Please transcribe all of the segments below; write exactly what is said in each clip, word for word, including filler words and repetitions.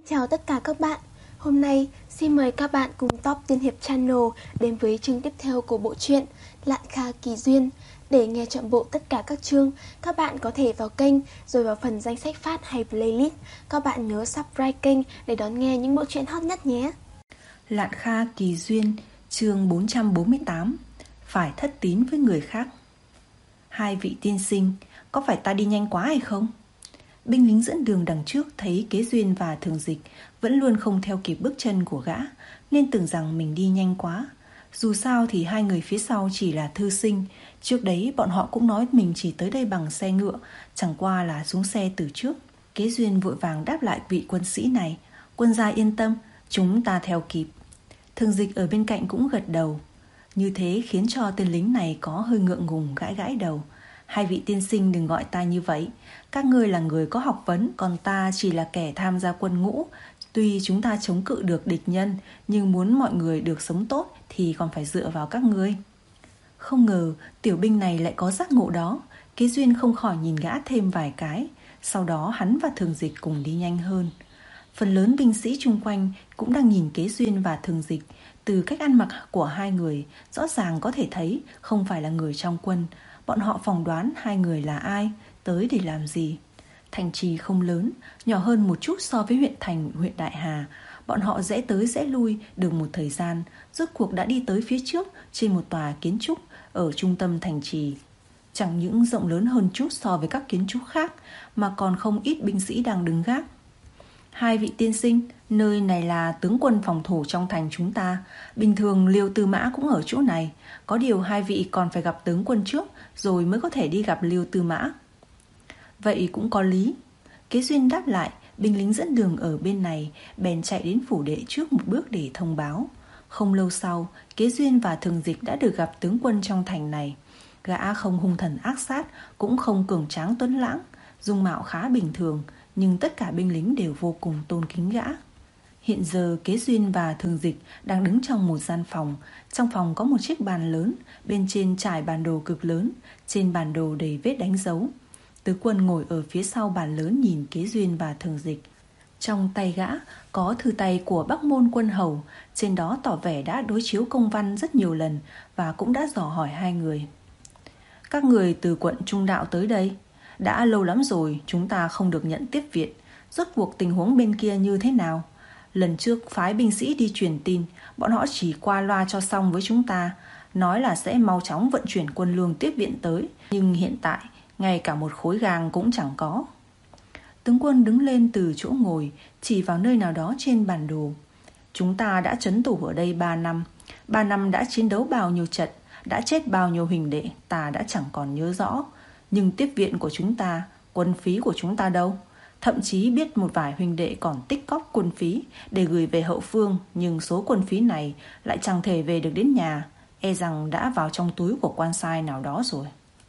Chào tất cả các bạn. Hôm nay xin mời các bạn cùng Top Tiên Hiệp Channel đến với chương tiếp theo của bộ truyện Lạn Kha Kỳ Duyên. Để nghe trọn bộ tất cả các chương, các bạn có thể vào kênh rồi vào phần danh sách phát hay playlist. Các bạn nhớ subscribe kênh để đón nghe những bộ truyện hot nhất nhé. Lạn Kha Kỳ Duyên, chương bốn trăm bốn mươi tám. Phải thất tín với người khác. Hai vị tiên sinh, có phải ta đi nhanh quá hay không? Binh lính dẫn đường đằng trước thấy Kế Duyên và Thường Dịch vẫn luôn không theo kịp bước chân của gã, nên tưởng rằng mình đi nhanh quá. Dù sao thì hai người phía sau chỉ là thư sinh. Trước đấy bọn họ cũng nói mình chỉ tới đây bằng xe ngựa, chẳng qua là xuống xe từ trước. Kế Duyên vội vàng đáp lại vị quân sĩ này: "Quân gia yên tâm, chúng ta theo kịp." Thường Dịch ở bên cạnh cũng gật đầu. Như thế khiến cho tên lính này có hơi ngượng ngùng, gãi gãi đầu. "Hai vị tiên sinh đừng gọi ta như vậy. Các ngươi là người có học vấn, còn ta chỉ là kẻ tham gia quân ngũ. Tuy chúng ta chống cự được địch nhân, nhưng muốn mọi người được sống tốt thì còn phải dựa vào các ngươi." Không ngờ tiểu binh này lại có giác ngộ đó. Kế Duyên không khỏi nhìn gã thêm vài cái. Sau đó hắn và Thường Dịch cùng đi nhanh hơn. Phần lớn binh sĩ chung quanh cũng đang nhìn Kế Duyên và Thường Dịch. Từ cách ăn mặc của hai người, rõ ràng có thể thấy không phải là người trong quân. Bọn họ phỏng đoán hai người là ai, tới để làm gì. Thành trì không lớn, nhỏ hơn một chút so với huyện thành huyện Đại Hà. Bọn họ rẽ tới rẽ lui được một thời gian, rốt cuộc đã đi tới phía trước trên một tòa kiến trúc ở trung tâm thành trì. Chẳng những rộng lớn hơn chút so với các kiến trúc khác, mà còn không ít binh sĩ đang đứng gác. "Hai vị tiên sinh, nơi này là tướng quân phòng thủ trong thành chúng ta. Bình thường Liêu Tư Mã cũng ở chỗ này. Có điều hai vị còn phải gặp tướng quân trước, rồi mới có thể đi gặp Liêu Tư Mã." "Vậy cũng có lý." Kế Duyên đáp lại. Binh lính dẫn đường ở bên này bèn chạy đến phủ đệ trước một bước để thông báo. Không lâu sau, Kế Duyên và Thường Dịch đã được gặp tướng quân trong thành này. Gã không hung thần ác sát, cũng không cường tráng tuấn lãng, dung mạo khá bình thường, nhưng tất cả binh lính đều vô cùng tôn kính gã. Hiện giờ Kế Duyên và Thường Dịch đang đứng trong một gian phòng. Trong phòng có một chiếc bàn lớn, bên trên trải bản đồ cực lớn, trên bản đồ đầy vết đánh dấu. Tứ quân ngồi ở phía sau bàn lớn nhìn Kế Duyên và Thường Dịch. Trong tay gã có thư tay của Bắc Môn Quân Hầu, trên đó tỏ vẻ đã đối chiếu công văn rất nhiều lần và cũng đã dò hỏi hai người. "Các người từ quận Trung Đạo tới đây. Đã lâu lắm rồi chúng ta không được nhận tiếp viện. Rốt cuộc tình huống bên kia như thế nào? Lần trước phái binh sĩ đi truyền tin, bọn họ chỉ qua loa cho xong với chúng ta, nói là sẽ mau chóng vận chuyển quân lương tiếp viện tới, nhưng hiện tại ngay cả một khối gang cũng chẳng có." Tướng quân đứng lên từ chỗ ngồi, chỉ vào nơi nào đó trên bản đồ. "Chúng ta đã trấn thủ ở đây ba năm. Ba năm đã chiến đấu bao nhiêu trận, đã chết bao nhiêu huỳnh đệ, ta đã chẳng còn nhớ rõ. Nhưng tiếp viện của chúng ta, quân phí của chúng ta đâu? Thậm chí biết một vài huynh đệ còn tích cóp quân phí để gửi về hậu phương, nhưng số quân phí này lại chẳng thể về được đến nhà, e rằng đã vào trong túi của quan sai nào đó rồi."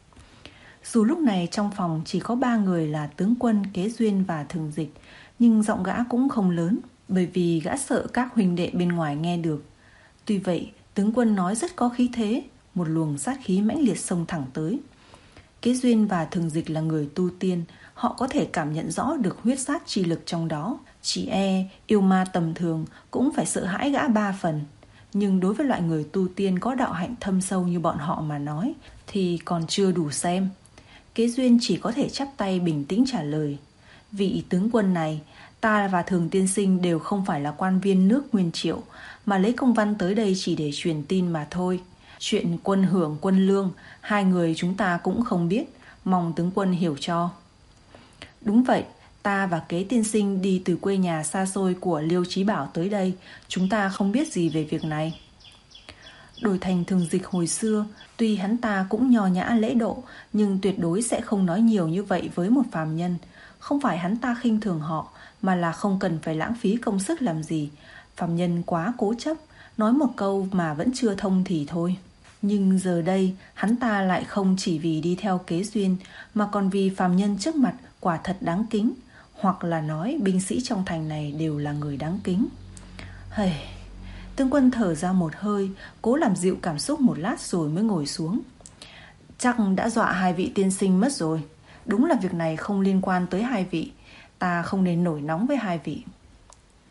Dù lúc này trong phòng chỉ có ba người là tướng quân, Kế Duyên và Thường Dịch, nhưng giọng gã cũng không lớn, bởi vì gã sợ các huynh đệ bên ngoài nghe được. Tuy vậy, tướng quân nói rất có khí thế, một luồng sát khí mãnh liệt xông thẳng tới. Kế Duyên và Thường Dịch là người tu tiên, họ có thể cảm nhận rõ được huyết sát chi lực trong đó. Chỉ e yêu ma tầm thường cũng phải sợ hãi gã ba phần. Nhưng đối với loại người tu tiên có đạo hạnh thâm sâu như bọn họ mà nói thì còn chưa đủ xem. Kế Duyên chỉ có thể chắp tay bình tĩnh trả lời: "Vị tướng quân này, ta và Thường tiên sinh đều không phải là quan viên nước Nguyên Triệu, mà lấy công văn tới đây chỉ để truyền tin mà thôi. Chuyện quân hưởng quân lương, hai người chúng ta cũng không biết, mong tướng quân hiểu cho." "Đúng vậy, ta và Kế tiên sinh đi từ quê nhà xa xôi của Liêu Chí Bảo tới đây, chúng ta không biết gì về việc này." Đổi thành Thường Dịch hồi xưa, tuy hắn ta cũng nho nhã lễ độ, nhưng tuyệt đối sẽ không nói nhiều như vậy với một phàm nhân. Không phải hắn ta khinh thường họ, mà là không cần phải lãng phí công sức làm gì. Phàm nhân quá cố chấp, nói một câu mà vẫn chưa thông thì thôi. Nhưng giờ đây, hắn ta lại không chỉ vì đi theo Kế Duyên, mà còn vì phàm nhân trước mặt quả thật đáng kính, hoặc là nói binh sĩ trong thành này đều là người đáng kính. Hây... Tướng quân thở ra một hơi, cố làm dịu cảm xúc một lát rồi mới ngồi xuống. "Chắc đã dọa hai vị tiên sinh mất rồi. Đúng là việc này không liên quan tới hai vị. Ta không nên nổi nóng với hai vị."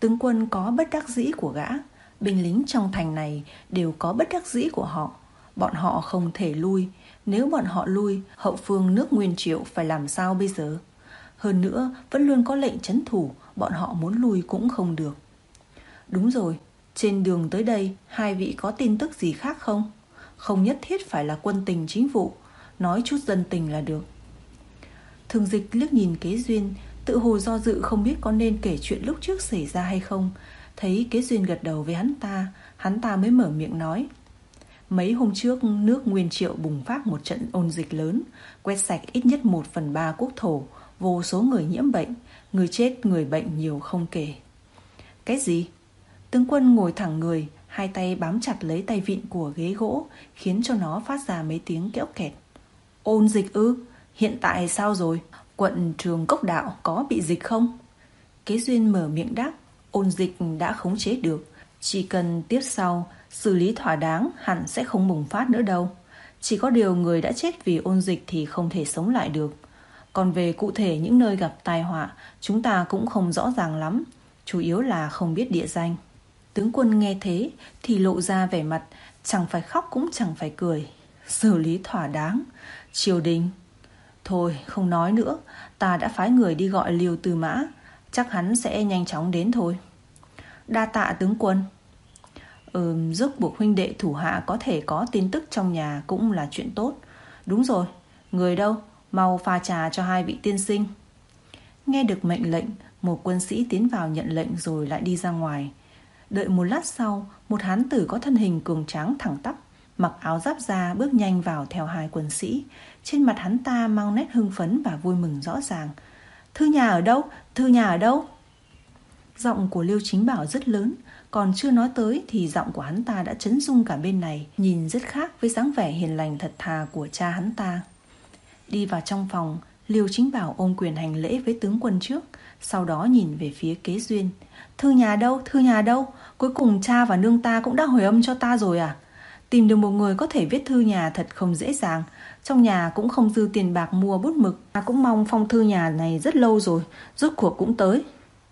Tướng quân có bất đắc dĩ của gã, binh lính trong thành này đều có bất đắc dĩ của họ. Bọn họ không thể lui. Nếu bọn họ lui, hậu phương nước Nguyên Triệu phải làm sao bây giờ? Hơn nữa, vẫn luôn có lệnh trấn thủ, bọn họ muốn lui cũng không được. Đúng rồi, trên đường tới đây, hai vị có tin tức gì khác không? Không nhất thiết phải là quân tình chính vụ, nói chút dân tình là được. Thường Dịch liếc nhìn Kế Duyên, tự hồ do dự không biết có nên kể chuyện lúc trước xảy ra hay không. Thấy Kế Duyên gật đầu với hắn ta, hắn ta mới mở miệng nói. Mấy hôm trước, nước Nguyên Triệu bùng phát một trận ôn dịch lớn, quét sạch ít nhất một phần ba quốc thổ, vô số người nhiễm bệnh, người chết người bệnh nhiều không kể. Cái gì? Tướng quân ngồi thẳng người, hai tay bám chặt lấy tay vịn của ghế gỗ, khiến cho nó phát ra mấy tiếng kéo kẹt. Ôn dịch ư? Hiện tại sao rồi? Quận Trường Cốc Đạo có bị dịch không? Kế Duyên mở miệng đáp. Ôn dịch đã khống chế được, chỉ cần tiếp sau xử lý thỏa đáng hẳn sẽ không bùng phát nữa đâu. Chỉ có điều người đã chết vì ôn dịch thì không thể sống lại được. Còn về cụ thể những nơi gặp tai họa, chúng ta cũng không rõ ràng lắm, chủ yếu là không biết địa danh. Tướng quân nghe thế thì lộ ra vẻ mặt chẳng phải khóc cũng chẳng phải cười. Xử lý thỏa đáng? Triều đình? Thôi không nói nữa, ta đã phái người đi gọi Liêu Tư Mã, chắc hắn sẽ nhanh chóng đến thôi. Đa tạ tướng quân. Ừ, giúp buộc huynh đệ thủ hạ có thể có tin tức trong nhà cũng là chuyện tốt. Đúng rồi, người đâu? Mau pha trà cho hai vị tiên sinh. Nghe được mệnh lệnh, một quân sĩ tiến vào nhận lệnh rồi lại đi ra ngoài. Đợi một lát sau, một hán tử có thân hình cường tráng thẳng tắp, mặc áo giáp da bước nhanh vào theo hai quân sĩ. Trên mặt hắn ta mang nét hưng phấn và vui mừng rõ ràng. Thư nhà ở đâu? Thư nhà ở đâu? Giọng của Liêu Chính Bảo rất lớn, còn chưa nói tới thì giọng của hắn ta đã chấn rung cả bên này, nhìn rất khác với dáng vẻ hiền lành thật thà của cha hắn ta. Đi vào trong phòng, Liêu Chính Bảo ôm quyền hành lễ với tướng quân trước, sau đó nhìn về phía Kế Duyên. Thư nhà đâu? Thư nhà đâu? Cuối cùng cha và nương ta cũng đã hồi âm cho ta rồi à? Tìm được một người có thể viết thư nhà thật không dễ dàng. Trong nhà cũng không dư tiền bạc mua bút mực. Ta cũng mong phong thư nhà này rất lâu rồi, rốt cuộc cũng tới.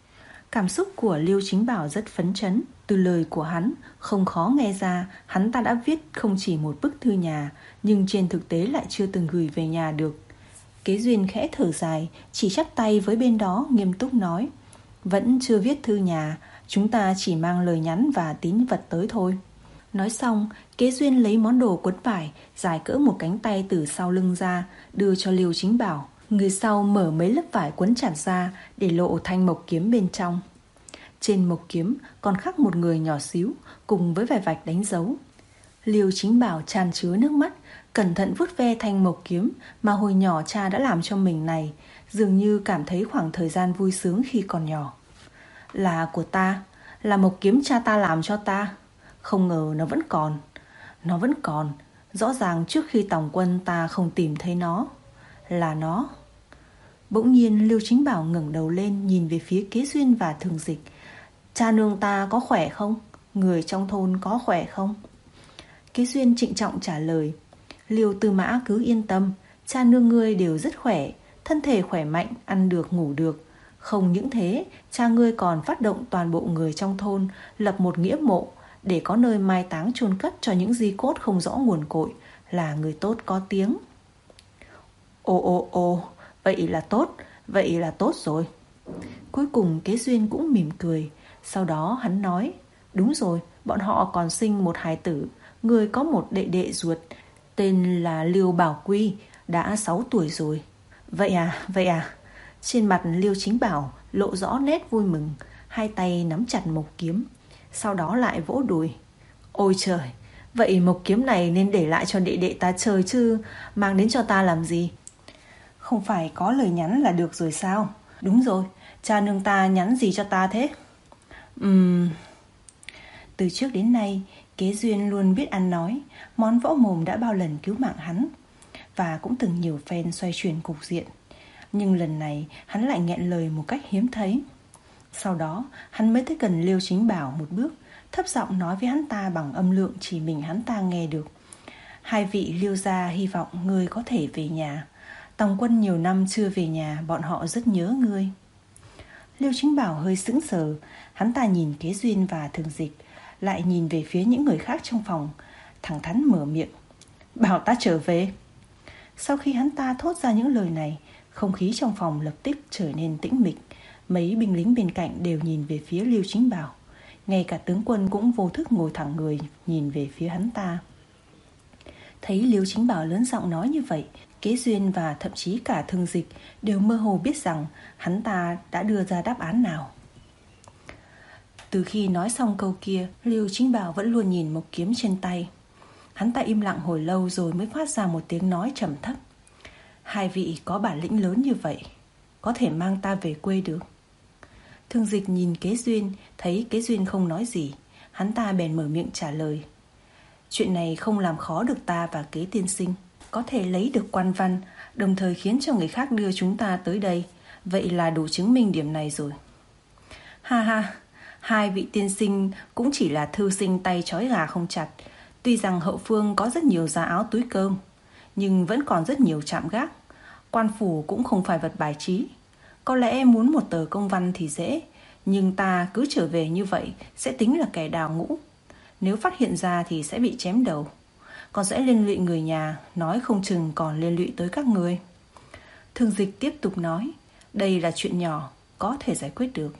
Cảm xúc của Liêu Chính Bảo rất phấn chấn. Từ lời của hắn không khó nghe ra hắn ta đã viết không chỉ một bức thư nhà, nhưng trên thực tế lại chưa từng gửi về nhà được. Kế Duyên khẽ thở dài, chỉ chắp tay với bên đó nghiêm túc nói. Vẫn chưa viết thư nhà, chúng ta chỉ mang lời nhắn và tín vật tới thôi. Nói xong, Kế Duyên lấy món đồ quấn vải dài cỡ một cánh tay từ sau lưng ra, đưa cho Liêu Chính Bảo. Người sau mở mấy lớp vải quấn chặt ra để lộ thanh mộc kiếm bên trong. Trên mộc kiếm còn khắc một người nhỏ xíu cùng với vài vạch đánh dấu. Liêu Chính Bảo tràn chứa nước mắt, cẩn thận vuốt ve thanh mộc kiếm mà hồi nhỏ cha đã làm cho mình này, dường như cảm thấy khoảng thời gian vui sướng khi còn nhỏ. Là của ta, là mộc kiếm cha ta làm cho ta. Không ngờ nó vẫn còn. Nó vẫn còn. Rõ ràng trước khi tòng quân ta không tìm thấy nó. Là nó. Bỗng nhiên Liêu Chính Bảo ngẩng đầu lên, nhìn về phía Kế Duyên và Thường Dịch. Cha nương ta có khỏe không? Người trong thôn có khỏe không? Kế Duyên trịnh trọng trả lời. Liêu Tư Mã cứ yên tâm, cha nương ngươi đều rất khỏe, thân thể khỏe mạnh, ăn được ngủ được. Không những thế, cha ngươi còn phát động toàn bộ người trong thôn lập một nghĩa mộ để có nơi mai táng chôn cất cho những di cốt không rõ nguồn cội, là người tốt có tiếng. Ồ ồ ồ, vậy là tốt, vậy là tốt rồi. Cuối cùng Kế Duyên cũng mỉm cười. Sau đó hắn nói, đúng rồi, bọn họ còn sinh một hài tử. Người có một đệ đệ ruột, tên là Liêu Bảo Quy, đã sáu tuổi rồi. Vậy à, vậy à. Trên mặt Liêu Chính Bảo lộ rõ nét vui mừng, hai tay nắm chặt mộc kiếm, sau đó lại vỗ đùi. Ôi trời, vậy mộc kiếm này nên để lại cho đệ đệ ta chơi chứ, mang đến cho ta làm gì? Không phải có lời nhắn là được rồi sao? Đúng rồi, cha nương ta nhắn gì cho ta thế? Ừm... Từ trước đến nay, Kế Duyên luôn biết ăn nói, món võ mồm đã bao lần cứu mạng hắn, và cũng từng nhiều phen xoay chuyển cục diện. Nhưng lần này hắn lại nghẹn lời một cách hiếm thấy. Sau đó hắn mới tới gần Liêu Chính Bảo một bước, thấp giọng nói với hắn ta bằng âm lượng chỉ mình hắn ta nghe được. Hai vị Liêu gia hy vọng ngươi có thể về nhà. Tòng quân nhiều năm chưa về nhà, bọn họ rất nhớ ngươi. Liêu Chính Bảo hơi sững sờ. Hắn ta nhìn Kế Duyên và Thường Dịch, lại nhìn về phía những người khác trong phòng, thẳng thắn mở miệng: "Bảo ta trở về." Sau khi hắn ta thốt ra những lời này, không khí trong phòng lập tức trở nên tĩnh mịch. Mấy binh lính bên cạnh đều nhìn về phía Liêu Chính Bảo. Ngay cả tướng quân cũng vô thức ngồi thẳng người nhìn về phía hắn ta. Thấy Liêu Chính Bảo lớn giọng nói như vậy, Kế Duyên và thậm chí cả Thường Dịch đều mơ hồ biết rằng hắn ta đã đưa ra đáp án nào. Từ khi nói xong câu kia, Liêu Chính Bảo vẫn luôn nhìn một kiếm trên tay. Hắn ta im lặng hồi lâu rồi mới phát ra một tiếng nói trầm thấp: "Hai vị có bản lĩnh lớn như vậy, có thể mang ta về quê được?" Thường Dịch nhìn Kế Duyên, thấy Kế Duyên không nói gì, hắn ta bèn mở miệng trả lời: "Chuyện này không làm khó được ta và Kế tiên sinh. Có thể lấy được quan văn, đồng thời khiến cho người khác đưa chúng ta tới đây, vậy là đủ chứng minh điểm này rồi." "Ha ha, hai vị tiên sinh cũng chỉ là thư sinh tay trói gà không chặt. Tuy rằng hậu phương có rất nhiều giá áo túi cơm, nhưng vẫn còn rất nhiều trạm gác. Quan phủ cũng không phải vật bài trí. Có lẽ muốn một tờ công văn thì dễ, nhưng ta cứ trở về như vậy sẽ tính là kẻ đào ngũ. Nếu phát hiện ra thì sẽ bị chém đầu, còn sẽ liên lụy người nhà, nói không chừng còn liên lụy tới các người." Thường Dịch tiếp tục nói: "Đây là chuyện nhỏ, có thể giải quyết được."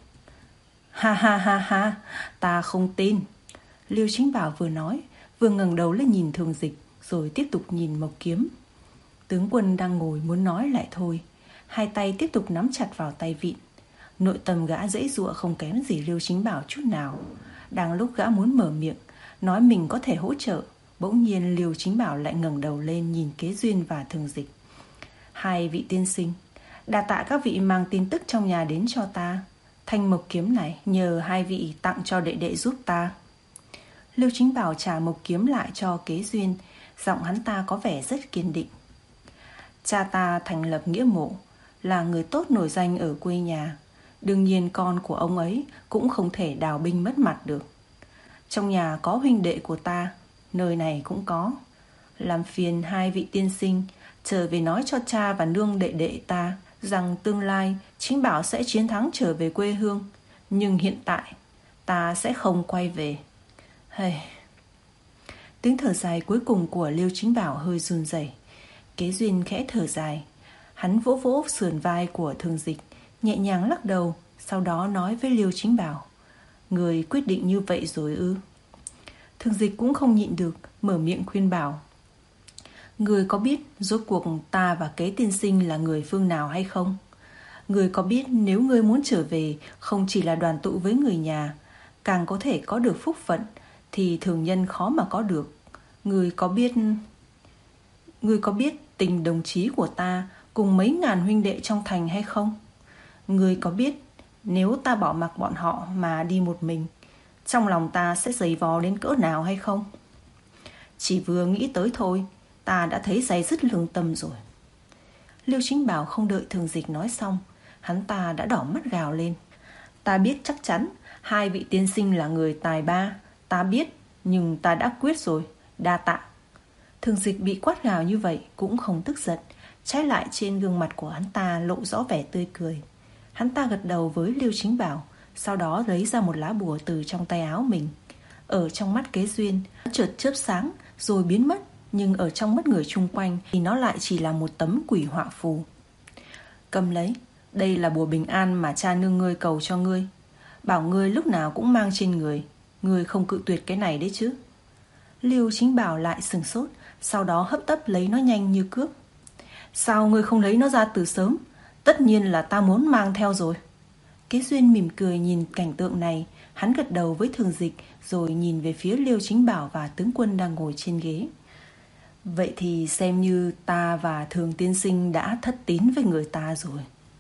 "Ha ha ha ha, ta không tin." Liêu Chính Bảo vừa nói, vừa ngẩng đầu lên nhìn Thường Dịch, rồi tiếp tục nhìn Mộc Kiếm. Tướng quân đang ngồi muốn nói lại thôi, hai tay tiếp tục nắm chặt vào tay vịn. Nội tâm gã giãy giụa không kém gì Liêu Chính Bảo chút nào. Đang lúc gã muốn mở miệng nói mình có thể hỗ trợ, bỗng nhiên Liêu Chính Bảo lại ngẩng đầu lên nhìn Kế Duyên và Thường Dịch: "Hai vị tiên sinh, đa tạ các vị mang tin tức trong nhà đến cho ta. Thanh mộc kiếm này nhờ hai vị tặng cho đệ đệ giúp ta." Liêu Chính Bảo trả mộc kiếm lại cho Kế Duyên, giọng hắn ta có vẻ rất kiên định: "Cha ta thành lập nghĩa mộ, là người tốt nổi danh ở quê nhà. Đương nhiên con của ông ấy cũng không thể đào binh mất mặt được. Trong nhà có huynh đệ của ta, nơi này cũng có. Làm phiền hai vị tiên sinh trở về nói cho cha và nương đệ đệ ta rằng tương lai Chính Bảo sẽ chiến thắng trở về quê hương. Nhưng hiện tại ta sẽ không quay về." Hey. Tiếng thở dài cuối cùng của Liêu Chính Bảo hơi run rẩy. Kế Duyên khẽ thở dài. Hắn vỗ vỗ sườn vai của Thường Dịch, nhẹ nhàng lắc đầu, sau đó nói với Liêu Chính Bảo: "Người quyết định như vậy rồi ư?" Thường Dịch cũng không nhịn được, mở miệng khuyên bảo: "Người có biết rốt cuộc ta và Kế tiên sinh là người phương nào hay không? Người có biết nếu người muốn trở về không chỉ là đoàn tụ với người nhà, càng có thể có được phúc phận thì thường nhân khó mà có được. Người có biết Người có biết tình đồng chí của ta cùng mấy ngàn huynh đệ trong thành hay không? Người có biết nếu ta bỏ mặc bọn họ mà đi một mình, trong lòng ta sẽ dày vò đến cỡ nào hay không? Chỉ vừa nghĩ tới thôi, ta đã thấy day dứt lương tâm rồi." Liêu Chính Bảo không đợi Thường Dịch nói xong, hắn ta đã đỏ mắt gào lên: "Ta biết chắc chắn hai vị tiên sinh là người tài ba, ta biết, nhưng ta đã quyết rồi, đa tạ." Thường Dịch bị quát gào như vậy cũng không tức giận, trái lại trên gương mặt của hắn ta lộ rõ vẻ tươi cười. Hắn ta gật đầu với Liêu Chính Bảo, sau đó lấy ra một lá bùa từ trong tay áo mình. Ở trong mắt Kế Duyên chợt chớp sáng rồi biến mất, nhưng ở trong mắt người chung quanh thì nó lại chỉ là một tấm quỷ họa phù. "Cầm lấy, đây là bùa bình an mà cha nương ngươi cầu cho ngươi. Bảo ngươi lúc nào cũng mang trên người. Ngươi không cự tuyệt cái này đấy chứ?" Liêu Chính Bảo lại sừng sốt, sau đó hấp tấp lấy nó nhanh như cướp. "Sao ngươi không lấy nó ra từ sớm? Tất nhiên là ta muốn mang theo rồi." Kế Duyên mỉm cười nhìn cảnh tượng này, hắn gật đầu với Thường Dịch rồi nhìn về phía Liêu Chính Bảo và tướng quân đang ngồi trên ghế. "Vậy thì xem như ta và Thường tiên sinh đã thất tín với người ta rồi."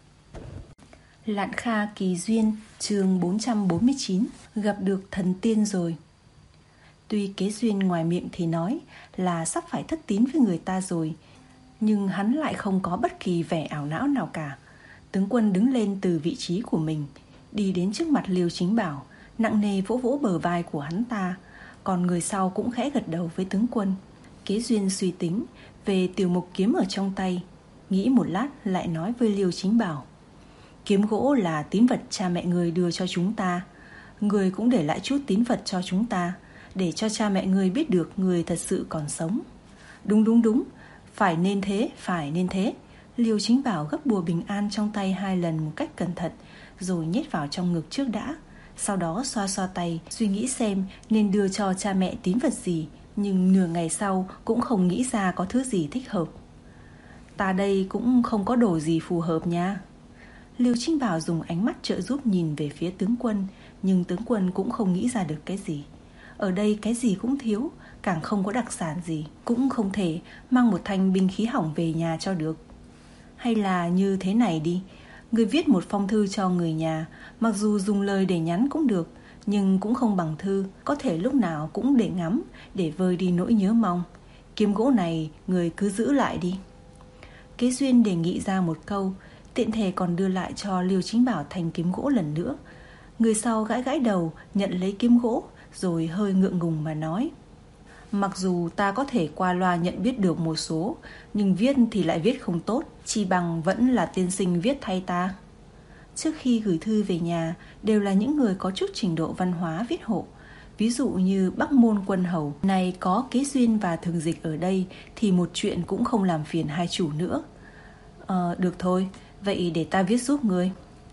Lạn Kha Kỳ Duyên, chương bốn trăm bốn mươi chín, gặp được thần tiên rồi. Tuy Kế Duyên ngoài miệng thì nói là sắp phải thất tín với người ta rồi, nhưng hắn lại không có bất kỳ vẻ ảo não nào cả. Tướng quân đứng lên từ vị trí của mình, đi đến trước mặt Liêu Chính Bảo, nặng nề vỗ vỗ bờ vai của hắn ta, còn người sau cũng khẽ gật đầu với tướng quân. Kế Duyên suy tính về tiểu mục kiếm ở trong tay, nghĩ một lát lại nói với Liêu Chính Bảo: Kiếm gỗ là tín vật cha mẹ người đưa cho chúng ta. Người cũng để lại chút tín vật cho chúng ta, để cho cha mẹ người biết được người thật sự còn sống. Đúng đúng đúng, phải nên thế, phải nên thế. Liêu Chính Bảo gấp bùa bình an trong tay hai lần một cách cẩn thận, rồi nhét vào trong ngực trước đã. Sau đó xoa xoa tay, suy nghĩ xem nên đưa cho cha mẹ tín vật gì. Nhưng nửa ngày sau cũng không nghĩ ra có thứ gì thích hợp. Ta đây cũng không có đồ gì phù hợp nha. Liêu Chính Bảo dùng ánh mắt trợ giúp nhìn về phía tướng quân, nhưng tướng quân cũng không nghĩ ra được cái gì. Ở đây cái gì cũng thiếu, càng không có đặc sản gì, cũng không thể mang một thanh binh khí hỏng về nhà cho được. Hay là như thế này đi, người viết một phong thư cho người nhà, mặc dù dùng lời để nhắn cũng được, nhưng cũng không bằng thư, có thể lúc nào cũng để ngắm, để vơi đi nỗi nhớ mong. Kiếm gỗ này người cứ giữ lại đi. Kế Duyên đề nghị ra một câu, tiện thể còn đưa lại cho Liêu Chính Bảo thanh kiếm gỗ lần nữa. Người sau gãi gãi đầu, nhận lấy kiếm gỗ, rồi hơi ngượng ngùng mà nói: Mặc dù ta có thể qua loa nhận biết được một số, nhưng viết thì lại viết không tốt, chỉ bằng vẫn là tiên sinh viết thay ta. Trước khi gửi thư về nhà, đều là những người có chút trình độ văn hóa viết hộ. Ví dụ như Bắc Môn Quân Hầu, này có Kế Duyên và Thường Dịch ở đây thì một chuyện cũng không làm phiền hai chủ nữa. Ờ, được thôi, vậy để ta viết giúp ngươi.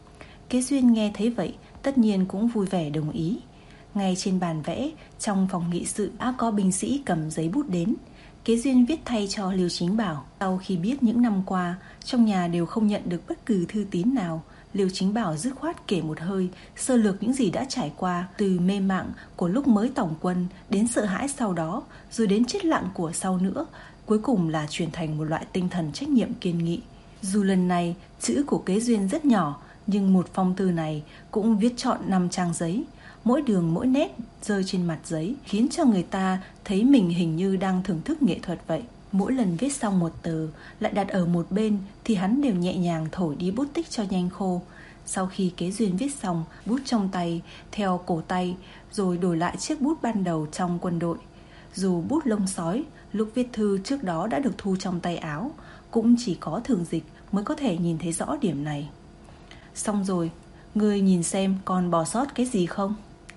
Kế Duyên nghe thấy vậy, tất nhiên cũng vui vẻ đồng ý. Ngay trên bàn vẽ, trong phòng nghị sự đã có binh sĩ cầm giấy bút đến. Kế Duyên viết thay cho Liêu Chính Bảo. Sau khi biết những năm qua trong nhà đều không nhận được bất cứ thư tín nào, Liêu Chính Bảo dứt khoát kể một hơi, sơ lược những gì đã trải qua, từ mê mạng của lúc mới tổng quân đến sợ hãi sau đó, rồi đến chết lặng của sau nữa, cuối cùng là chuyển thành một loại tinh thần trách nhiệm kiên nghị. Dù lần này chữ của Kế Duyên rất nhỏ, nhưng một phong thư này cũng viết trọn năm trang giấy. Mỗi đường mỗi nét rơi trên mặt giấy khiến cho người ta thấy mình hình như đang thưởng thức nghệ thuật vậy. Mỗi lần viết xong một tờ lại đặt ở một bên thì hắn đều nhẹ nhàng thổi đi bút tích cho nhanh khô. Sau khi Kế Duyên viết xong, bút trong tay theo cổ tay, rồi đổi lại chiếc bút ban đầu trong quân đội. Dù bút lông sói lúc viết thư trước đó đã được thu trong tay áo, cũng chỉ có Thường Dịch mới có thể nhìn thấy rõ điểm này. Xong rồi, ngươi nhìn xem còn bỏ sót cái gì không?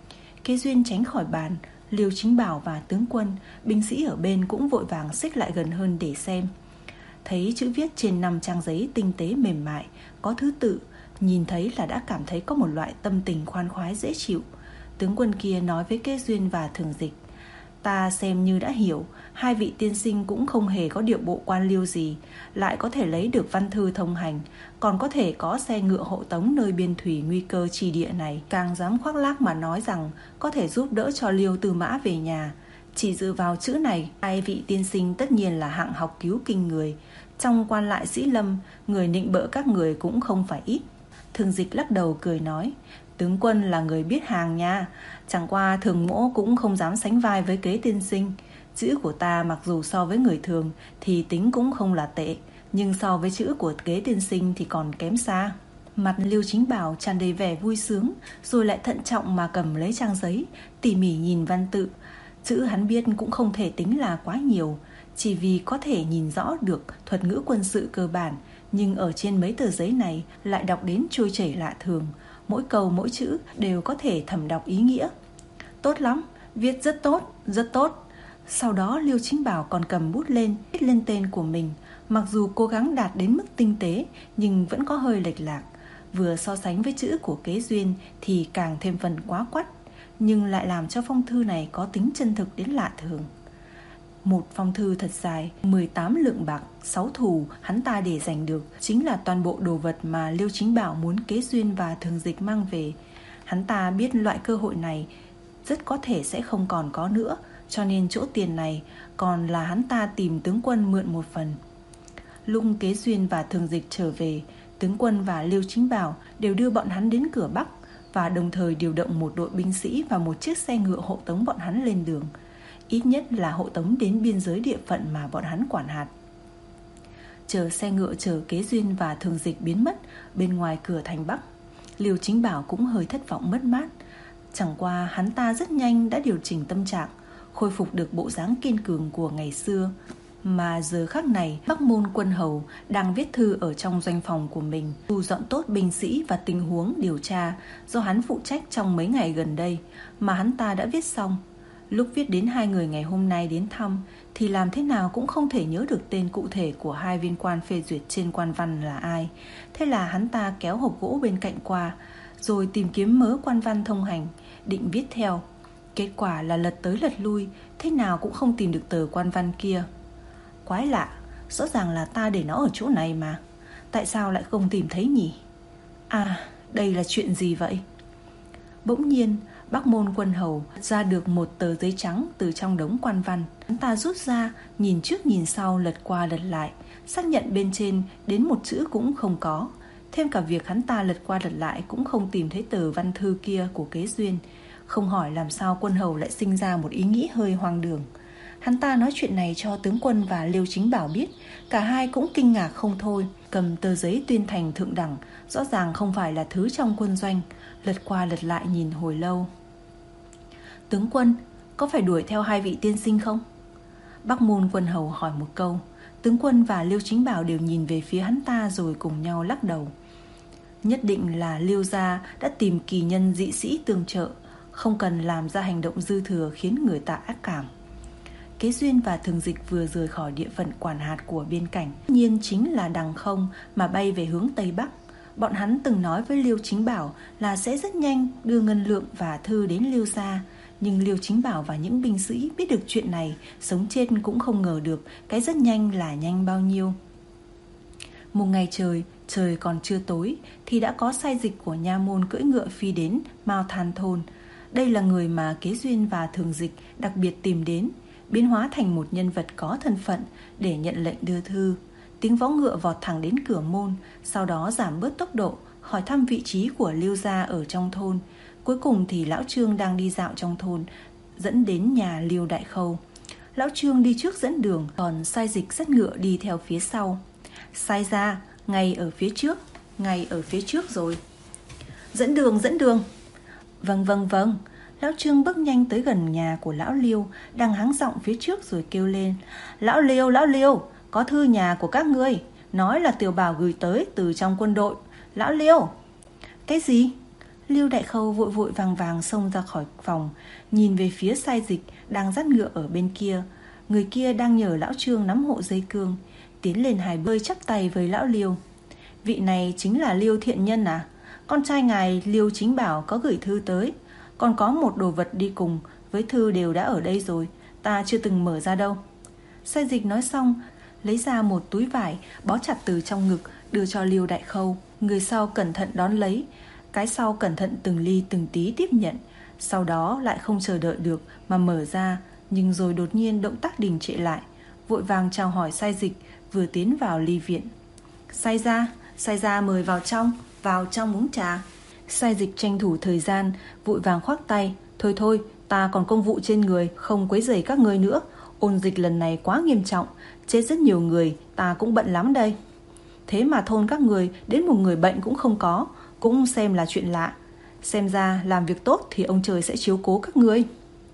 Kế Duyên tránh khỏi bàn, Liêu Chính Bảo và tướng quân, binh sĩ ở bên cũng vội vàng xích lại gần hơn để xem. Thấy chữ viết trên năm trang giấy tinh tế mềm mại, có thứ tự, nhìn thấy là đã cảm thấy có một loại tâm tình khoan khoái dễ chịu. Tướng quân kia nói với Kế Duyên và Thường Dịch: Ta xem như đã hiểu, hai vị tiên sinh cũng không hề có điệu bộ quan liêu gì, lại có thể lấy được văn thư thông hành, còn có thể có xe ngựa hộ tống nơi biên thủy nguy cơ trì địa này, càng dám khoác lác mà nói rằng có thể giúp đỡ cho Liêu Tư Mã về nhà. Chỉ dựa vào chữ này, hai vị tiên sinh tất nhiên là hạng học cứu kinh người. Trong quan lại Sĩ Lâm, người nịnh bợ các người cũng không phải ít. Thường Dịch lắc đầu cười nói: Tướng quân là người biết hàng nha, chẳng qua Thường mỗ cũng không dám sánh vai với Kế tiên sinh. Chữ của ta mặc dù so với người thường thì tính cũng không là tệ, nhưng so với chữ của Kế tiên sinh thì còn kém xa. Mặt Liêu Chính Bảo tràn đầy vẻ vui sướng, rồi lại thận trọng mà cầm lấy trang giấy, tỉ mỉ nhìn văn tự. Chữ hắn biết cũng không thể tính là quá nhiều, chỉ vì có thể nhìn rõ được thuật ngữ quân sự cơ bản, nhưng ở trên mấy tờ giấy này lại đọc đến trôi chảy lạ thường. Mỗi câu mỗi chữ đều có thể thẩm đọc ý nghĩa. Tốt lắm, viết rất tốt, rất tốt. Sau đó Liêu Chính Bảo còn cầm bút lên, viết lên tên của mình. Mặc dù cố gắng đạt đến mức tinh tế, nhưng vẫn có hơi lệch lạc. Vừa so sánh với chữ của Kế Duyên thì càng thêm phần quá quắt, nhưng lại làm cho phong thư này có tính chân thực đến lạ thường. Một phong thư thật dài, mười tám lượng bạc, sáu thù hắn ta để giành được chính là toàn bộ đồ vật mà Liêu Chính Bảo muốn Kế Duyên và Thường Dịch mang về. Hắn ta biết loại cơ hội này rất có thể sẽ không còn có nữa, cho nên chỗ tiền này còn là hắn ta tìm tướng quân mượn một phần. Lúc Kế Duyên và Thường Dịch trở về, tướng quân và Liêu Chính Bảo đều đưa bọn hắn đến cửa Bắc, và đồng thời điều động một đội binh sĩ và một chiếc xe ngựa hộ tống bọn hắn lên đường, ít nhất là hộ tống đến biên giới địa phận mà bọn hắn quản hạt. Chờ xe ngựa chở Kế Duyên và Thường Dịch biến mất bên ngoài cửa thành Bắc, Liêu Chính Bảo cũng hơi thất vọng mất mát. Chẳng qua hắn ta rất nhanh đã điều chỉnh tâm trạng, khôi phục được bộ dáng kiên cường của ngày xưa. Mà giờ khắc này, Bắc Môn Quân Hầu đang viết thư ở trong doanh phòng của mình, thu dọn tốt binh sĩ và tình huống điều tra do hắn phụ trách trong mấy ngày gần đây mà hắn ta đã viết xong. Lúc viết đến hai người ngày hôm nay đến thăm thì làm thế nào cũng không thể nhớ được tên cụ thể của hai viên quan phê duyệt trên quan văn là ai. Thế là hắn ta kéo hộp gỗ bên cạnh qua, rồi tìm kiếm mớ quan văn thông hành, định viết theo. Kết quả là lật tới lật lui, thế nào cũng không tìm được tờ quan văn kia. Quái lạ, rõ ràng là ta để nó ở chỗ này mà. Tại sao lại không tìm thấy nhỉ? À, đây là chuyện gì vậy? Bỗng nhiên, Bắc Môn Quân Hầu ra được một tờ giấy trắng từ trong đống quan văn. Hắn ta rút ra, nhìn trước nhìn sau, lật qua lật lại, xác nhận bên trên đến một chữ cũng không có. Thêm cả việc hắn ta lật qua lật lại cũng không tìm thấy tờ văn thư kia của Kế Duyên. Không hỏi làm sao Quân Hầu lại sinh ra một ý nghĩ hơi hoang đường. Hắn ta nói chuyện này cho tướng quân và Liêu Chính Bảo biết. Cả hai cũng kinh ngạc không thôi. Cầm tờ giấy tuyên thành thượng đẳng, rõ ràng không phải là thứ trong quân doanh, lật qua lật lại nhìn hồi lâu. Tướng quân, có phải đuổi theo hai vị tiên sinh không? Bắc Môn Quân Hầu hỏi một câu. Tướng quân và Liêu Chính Bảo đều nhìn về phía hắn ta rồi cùng nhau lắc đầu. Nhất định là Liêu gia đã tìm kỳ nhân dị sĩ tương trợ, không cần làm ra hành động dư thừa khiến người ta ác cảm. Kế Duyên và Thường Dịch vừa rời khỏi địa phận quản hạt của biên cảnh, nhiên chính là đằng không mà bay về hướng Tây Bắc. Bọn hắn từng nói với Liêu Chính Bảo là sẽ rất nhanh đưa ngân lượng và thư đến Liêu gia. Nhưng Liêu Chính Bảo và những binh sĩ biết được chuyện này, sống chết cũng không ngờ được cái rất nhanh là nhanh bao nhiêu. Một ngày trời, trời còn chưa tối thì đã có sai dịch của nha môn cưỡi ngựa phi đến Mao Than thôn. Đây là người mà Kế Duyên và Thường Dịch đặc biệt tìm đến, biến hóa thành một nhân vật có thân phận để nhận lệnh đưa thư. Tiếng vó ngựa vọt thẳng đến cửa môn, sau đó giảm bớt tốc độ, hỏi thăm vị trí của Liêu gia ở trong thôn. Cuối cùng thì Lão Trương đang đi dạo trong thôn, dẫn đến nhà Liêu Đại Khâu. Lão Trương đi trước dẫn đường, còn sai dịch dắt ngựa đi theo phía sau. Sai ra, ngay ở phía trước, ngay ở phía trước rồi. Dẫn đường, dẫn đường. Vâng, vâng, vâng. Lão Trương bước nhanh tới gần nhà của Lão Liêu, đang hắng giọng phía trước rồi kêu lên. Lão Liêu, Lão Liêu, có thư nhà của các ngươi, nói là Tiểu Bảo gửi tới từ trong quân đội. Lão Liêu. Cái gì? Liêu Đại Khâu vội vội vàng vàng xông ra khỏi phòng, nhìn về phía sai dịch đang dắt ngựa ở bên kia. Người kia đang nhờ Lão Trương nắm hộ dây cương, tiến lên hai bơi chắp tay với Lão Liêu. Vị này chính là Liêu Thiện Nhân à? Con trai ngài Liêu Chính Bảo có gửi thư tới, còn có một đồ vật đi cùng với thư đều đã ở đây rồi, ta chưa từng mở ra đâu. Sai dịch nói xong, lấy ra một túi vải bó chặt từ trong ngực, đưa cho Liêu Đại Khâu. Người sau cẩn thận đón lấy, cái sau cẩn thận từng ly từng tí tiếp nhận. Sau đó lại không chờ đợi được mà mở ra, nhưng rồi đột nhiên động tác đình trệ lại, vội vàng chào hỏi sai dịch, vừa tiến vào ly viện. Sai ra, sai ra mời vào trong, vào trong uống trà. Sai dịch tranh thủ thời gian, vội vàng khoác tay. Thôi thôi, ta còn công vụ trên người, không quấy rầy các ngươi nữa. Ôn dịch lần này quá nghiêm trọng, chết rất nhiều người, ta cũng bận lắm đây. Thế mà thôn các người đến một người bệnh cũng không có, cũng xem là chuyện lạ. Xem ra làm việc tốt thì ông trời sẽ chiếu cố các ngươi.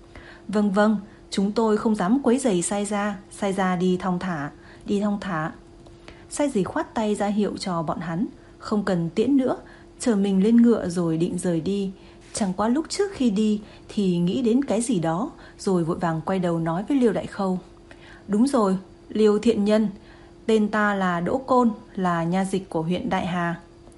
Vâng vâng, chúng tôi không dám quấy rầy sai ra, sai ra đi thong thả, đi thong thả. Sai dịch khoát tay ra hiệu cho bọn hắn, không cần tiễn nữa, chờ mình lên ngựa rồi định rời đi. Chẳng qua lúc trước khi đi thì nghĩ đến cái gì đó, rồi vội vàng quay đầu nói với Liêu Đại Khâu. Đúng rồi, Liêu Thiện Nhân, tên ta là Đỗ Côn, là nha dịch của huyện Đại Hà.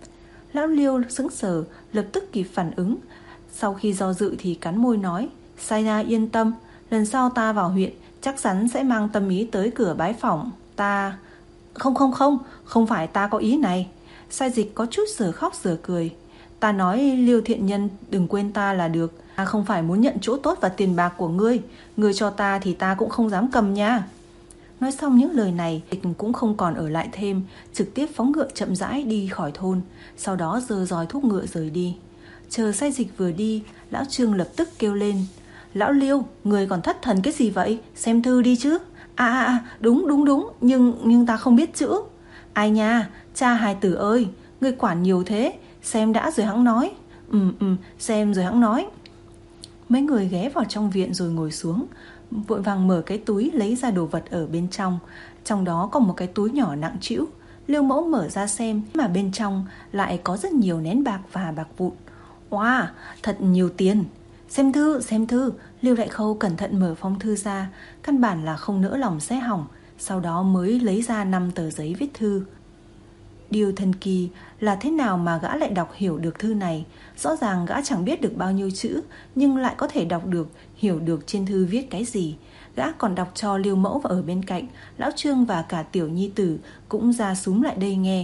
Lão Liêu sững sờ, lập tức kịp phản ứng. Sau khi do dự thì cắn môi nói, sai ra yên tâm, lần sau ta vào huyện chắc chắn sẽ mang tâm ý tới cửa bái phỏng. Ta... Không không không, không phải ta có ý này. Sai dịch có chút giờ khóc giờ cười. Ta nói Liêu Thiện Nhân đừng quên ta là được. Ta không phải muốn nhận chỗ tốt và tiền bạc của ngươi. Ngươi cho ta thì ta cũng không dám cầm nha. Nói xong những lời này, dịch cũng không còn ở lại thêm, trực tiếp phóng ngựa chậm rãi đi khỏi thôn, sau đó giơ roi thúc ngựa rời đi. Chờ sai dịch vừa đi, Lão Trương lập tức kêu lên. Lão Liêu, người còn thất thần cái gì vậy? Xem thư đi chứ. À à à, đúng đúng đúng, nhưng nhưng ta không biết chữ. Ai nha, cha hài tử ơi, ngươi quản nhiều thế, xem đã rồi hẵng nói. Ừ ừ, xem rồi hẵng nói. Mấy người ghé vào trong viện rồi ngồi xuống, vội vàng mở cái túi lấy ra đồ vật ở bên trong. Trong đó có một cái túi nhỏ nặng trĩu. Liêu Mẫu mở ra xem, mà bên trong lại có rất nhiều nén bạc và bạc vụn. Wow, thật nhiều tiền. Xem thư, xem thư. Liêu Đại Khâu cẩn thận mở phong thư ra, căn bản là không nỡ lòng sẽ hỏng. Sau đó mới lấy ra năm tờ giấy viết thư. Điều thần kỳ là thế nào mà gã lại đọc hiểu được thư này. Rõ ràng gã chẳng biết được bao nhiêu chữ, nhưng lại có thể đọc được, hiểu được trên thư viết cái gì. Gã còn đọc cho Liêu Mẫu và ở bên cạnh, Lão Trương và cả tiểu nhi tử cũng ra súm lại đây nghe.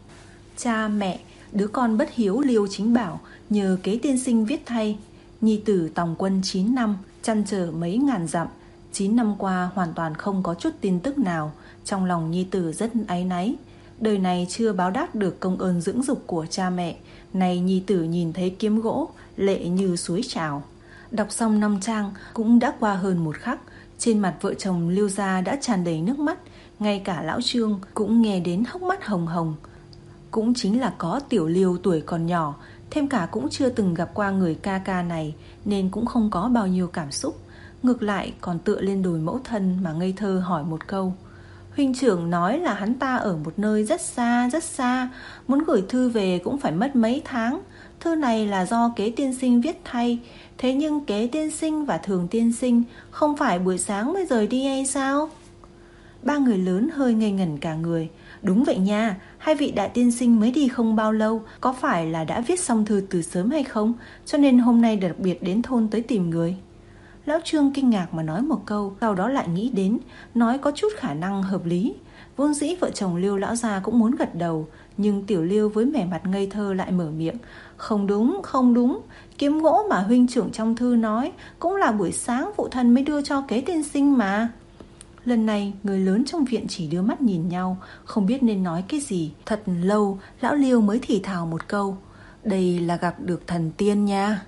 Cha mẹ, đứa con bất hiếu Liêu Chính Bảo nhờ kế tiên sinh viết thay. Nhi tử tòng quân chín năm, chăn trở mấy ngàn dặm. Chín năm qua hoàn toàn không có chút tin tức nào. Trong lòng nhi tử rất áy náy. Đời này chưa báo đáp được công ơn dưỡng dục của cha mẹ. Này nhi tử nhìn thấy kiếm gỗ, lệ như suối trào. Đọc xong năm trang cũng đã qua hơn một khắc. Trên mặt vợ chồng Liêu gia đã tràn đầy nước mắt. Ngay cả Lão Trương cũng nghe đến hốc mắt hồng hồng. Cũng chính là có tiểu Liêu tuổi còn nhỏ, thêm cả cũng chưa từng gặp qua người ca ca này, nên cũng không có bao nhiêu cảm xúc. Ngược lại còn tựa lên đùi mẫu thân mà ngây thơ hỏi một câu. Huynh trưởng nói là hắn ta ở một nơi rất xa rất xa, muốn gửi thư về cũng phải mất mấy tháng. Thư này là do kế tiên sinh viết thay. Thế nhưng kế tiên sinh và thường tiên sinh không phải buổi sáng mới rời đi hay sao? Ba người lớn hơi ngây ngẩn cả người. Đúng vậy nha, hai vị đại tiên sinh mới đi không bao lâu. Có phải là đã viết xong thư từ sớm hay không, cho nên hôm nay đặc biệt đến thôn tới tìm người? Lão Trương kinh ngạc mà nói một câu, sau đó lại nghĩ đến, nói có chút khả năng hợp lý. Vốn dĩ vợ chồng Liêu lão gia cũng muốn gật đầu, nhưng tiểu Liêu với vẻ mặt ngây thơ lại mở miệng. Không đúng, không đúng, kiếm gỗ mà huynh trưởng trong thư nói cũng là buổi sáng phụ thân mới đưa cho kế tiên sinh mà. Lần này người lớn trong viện chỉ đưa mắt nhìn nhau, không biết nên nói cái gì. Thật lâu lão Liêu mới thì thào một câu, đây là gặp được thần tiên nha.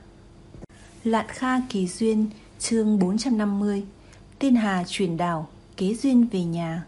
Lạn Kha kỳ duyên, chương bốn trăm năm mươi. Tiên hà chuyển đảo, kế duyên về nhà.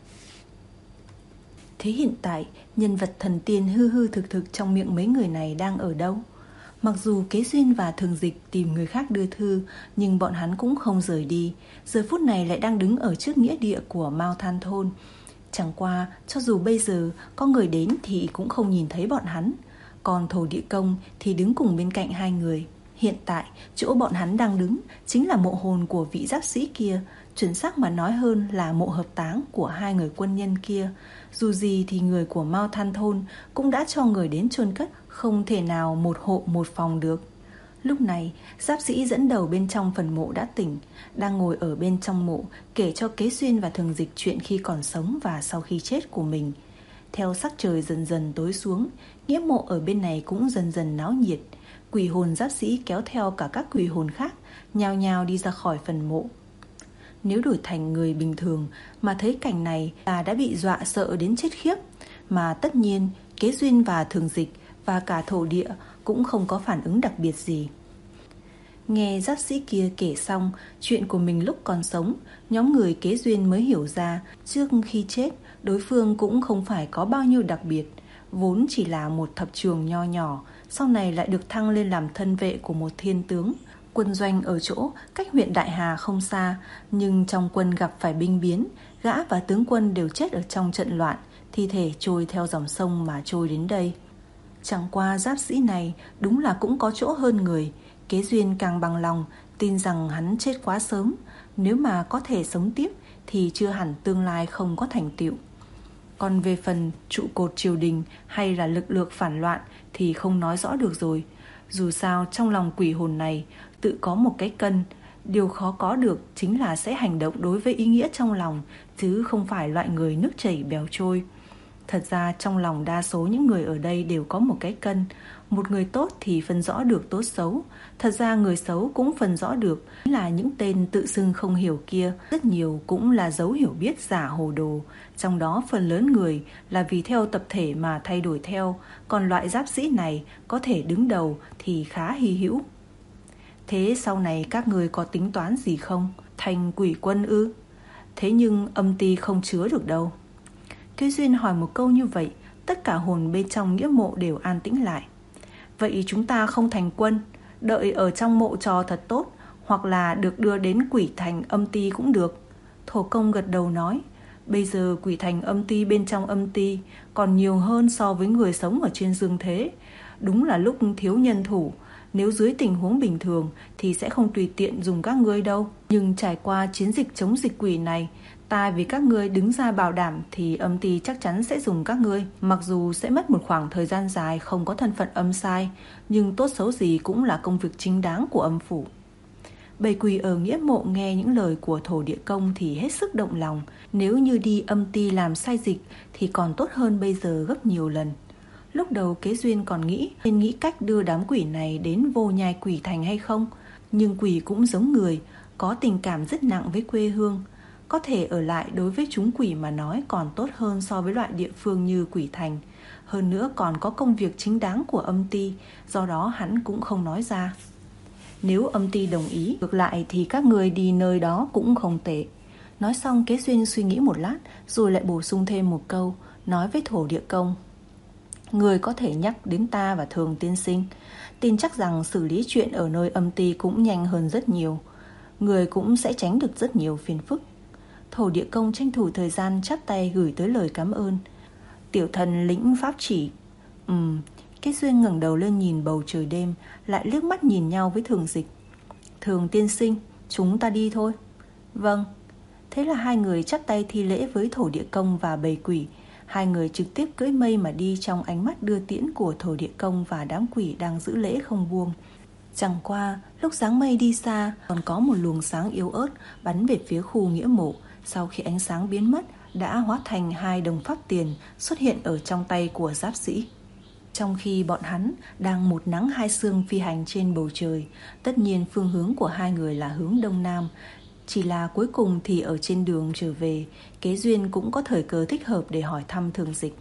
Thế hiện tại, nhân vật thần tiên hư hư thực thực trong miệng mấy người này đang ở đâu? Mặc dù Kế Duyên và Thường Dịch tìm người khác đưa thư, nhưng bọn hắn cũng không rời đi. Giờ phút này lại đang đứng ở trước nghĩa địa của Mao Than Thôn. Chẳng qua, cho dù bây giờ có người đến thì cũng không nhìn thấy bọn hắn. Còn Thổ Địa Công thì đứng cùng bên cạnh hai người. Hiện tại, chỗ bọn hắn đang đứng chính là mộ hồn của vị giáp sĩ kia. Chuẩn xác mà nói hơn là mộ hợp táng của hai người quân nhân kia. Dù gì thì người của Mao Than Thôn cũng đã cho người đến chôn cất, không thể nào một hộ một phòng được. Lúc này, giáp sĩ dẫn đầu bên trong phần mộ đã tỉnh, đang ngồi ở bên trong mộ kể cho Kế Duyên và Thường Dịch chuyện khi còn sống và sau khi chết của mình. Theo sắc trời dần dần tối xuống, nghĩa mộ ở bên này cũng dần dần náo nhiệt. Quỷ hồn giáp sĩ kéo theo cả các quỷ hồn khác, nhao nhao đi ra khỏi phần mộ. Nếu đổi thành người bình thường mà thấy cảnh này là đã bị dọa sợ đến chết khiếp. Mà tất nhiên Kế Duyên và Thường Dịch và cả Thổ Địa cũng không có phản ứng đặc biệt gì. Nghe giáp sĩ kia kể xong chuyện của mình lúc còn sống, nhóm người Kế Duyên mới hiểu ra trước khi chết đối phương cũng không phải có bao nhiêu đặc biệt. Vốn chỉ là một thập trường nho nhỏ, sau này lại được thăng lên làm thân vệ của một thiên tướng. Quân doanh ở chỗ cách huyện Đại Hà không xa, nhưng trong quân gặp phải binh biến, gã và tướng quân đều chết ở trong trận loạn, thi thể trôi theo dòng sông mà trôi đến đây. Chẳng qua giáp sĩ này đúng là cũng có chỗ hơn người. Kế Duyên càng bằng lòng, tin rằng hắn chết quá sớm. Nếu mà có thể sống tiếp thì chưa hẳn tương lai không có thành tựu. Còn về phần trụ cột triều đình hay là lực lượng phản loạn thì không nói rõ được rồi. Dù sao trong lòng quỷ hồn này tự có một cái cân. Điều khó có được chính là sẽ hành động đối với ý nghĩa trong lòng, chứ không phải loại người nước chảy bèo trôi. Thật ra trong lòng đa số những người ở đây đều có một cái cân. Một người tốt thì phân rõ được tốt xấu. Thật ra người xấu cũng phân rõ được. Là những tên tự xưng không hiểu kia, rất nhiều cũng là dấu hiểu biết giả hồ đồ. Trong đó phần lớn người là vì theo tập thể mà thay đổi theo. Còn loại giáp sĩ này có thể đứng đầu thì khá hy hữu. Thế sau này các người có tính toán gì không? Thành quỷ quân ư? Thế nhưng âm ty không chứa được đâu. Kế Duyên hỏi một câu như vậy, tất cả hồn bên trong nghĩa mộ đều an tĩnh lại. Vậy chúng ta không thành quân, đợi ở trong mộ trò thật tốt, hoặc là được đưa đến quỷ thành âm ti cũng được. Thổ công gật đầu nói, bây giờ quỷ thành âm ti bên trong âm ti còn nhiều hơn so với người sống ở trên dương thế. Đúng là lúc thiếu nhân thủ, nếu dưới tình huống bình thường thì sẽ không tùy tiện dùng các ngươi đâu. Nhưng trải qua chiến dịch chống dịch quỷ này, ta vì các ngươi đứng ra bảo đảm thì âm ty chắc chắn sẽ dùng các ngươi. Mặc dù sẽ mất một khoảng thời gian dài không có thân phận âm sai, nhưng tốt xấu gì cũng là công việc chính đáng của âm phủ. Bầy quỷ ở nghĩa mộ nghe những lời của thổ địa công thì hết sức động lòng. Nếu như đi âm ty làm sai dịch thì còn tốt hơn bây giờ gấp nhiều lần. Lúc đầu Kế Duyên còn nghĩ nên nghĩ cách đưa đám quỷ này đến Vô Nhai Quỷ Thành hay không. Nhưng quỷ cũng giống người, có tình cảm rất nặng với quê hương. Có thể ở lại đối với chúng quỷ mà nói còn tốt hơn so với loại địa phương như Quỷ Thành. Hơn nữa còn có công việc chính đáng của âm ty, do đó hắn cũng không nói ra. Nếu âm ty đồng ý, ngược lại thì các người đi nơi đó cũng không tệ. Nói xong Kế Duyên suy nghĩ một lát, rồi lại bổ sung thêm một câu, nói với thổ địa công. Người có thể nhắc đến ta và Thường tiên sinh, tin chắc rằng xử lý chuyện ở nơi âm ty cũng nhanh hơn rất nhiều. Người cũng sẽ tránh được rất nhiều phiền phức. Thổ địa công tranh thủ thời gian chắp tay gửi tới lời cảm ơn. Tiểu thần lĩnh pháp chỉ. Ừm, Kết Duyên ngẩng đầu lên nhìn bầu trời đêm, lại liếc mắt nhìn nhau với Thường Dịch. Thường tiên sinh, chúng ta đi thôi. Vâng. Thế là hai người chắp tay thi lễ với thổ địa công và bầy quỷ. Hai người trực tiếp cưỡi mây mà đi trong ánh mắt đưa tiễn của thổ địa công và đám quỷ đang giữ lễ không buông. Chẳng qua, lúc dáng mây đi xa, còn có một luồng sáng yếu ớt bắn về phía khu nghĩa mộ. Sau khi ánh sáng biến mất, đã hóa thành hai đồng pháp tiền xuất hiện ở trong tay của giáp sĩ. Trong khi bọn hắn đang một nắng hai sương phi hành trên bầu trời, tất nhiên phương hướng của hai người là hướng đông nam. Chỉ là cuối cùng thì ở trên đường trở về, Kế Duyên cũng có thời cơ thích hợp để hỏi thăm Thường Dịch.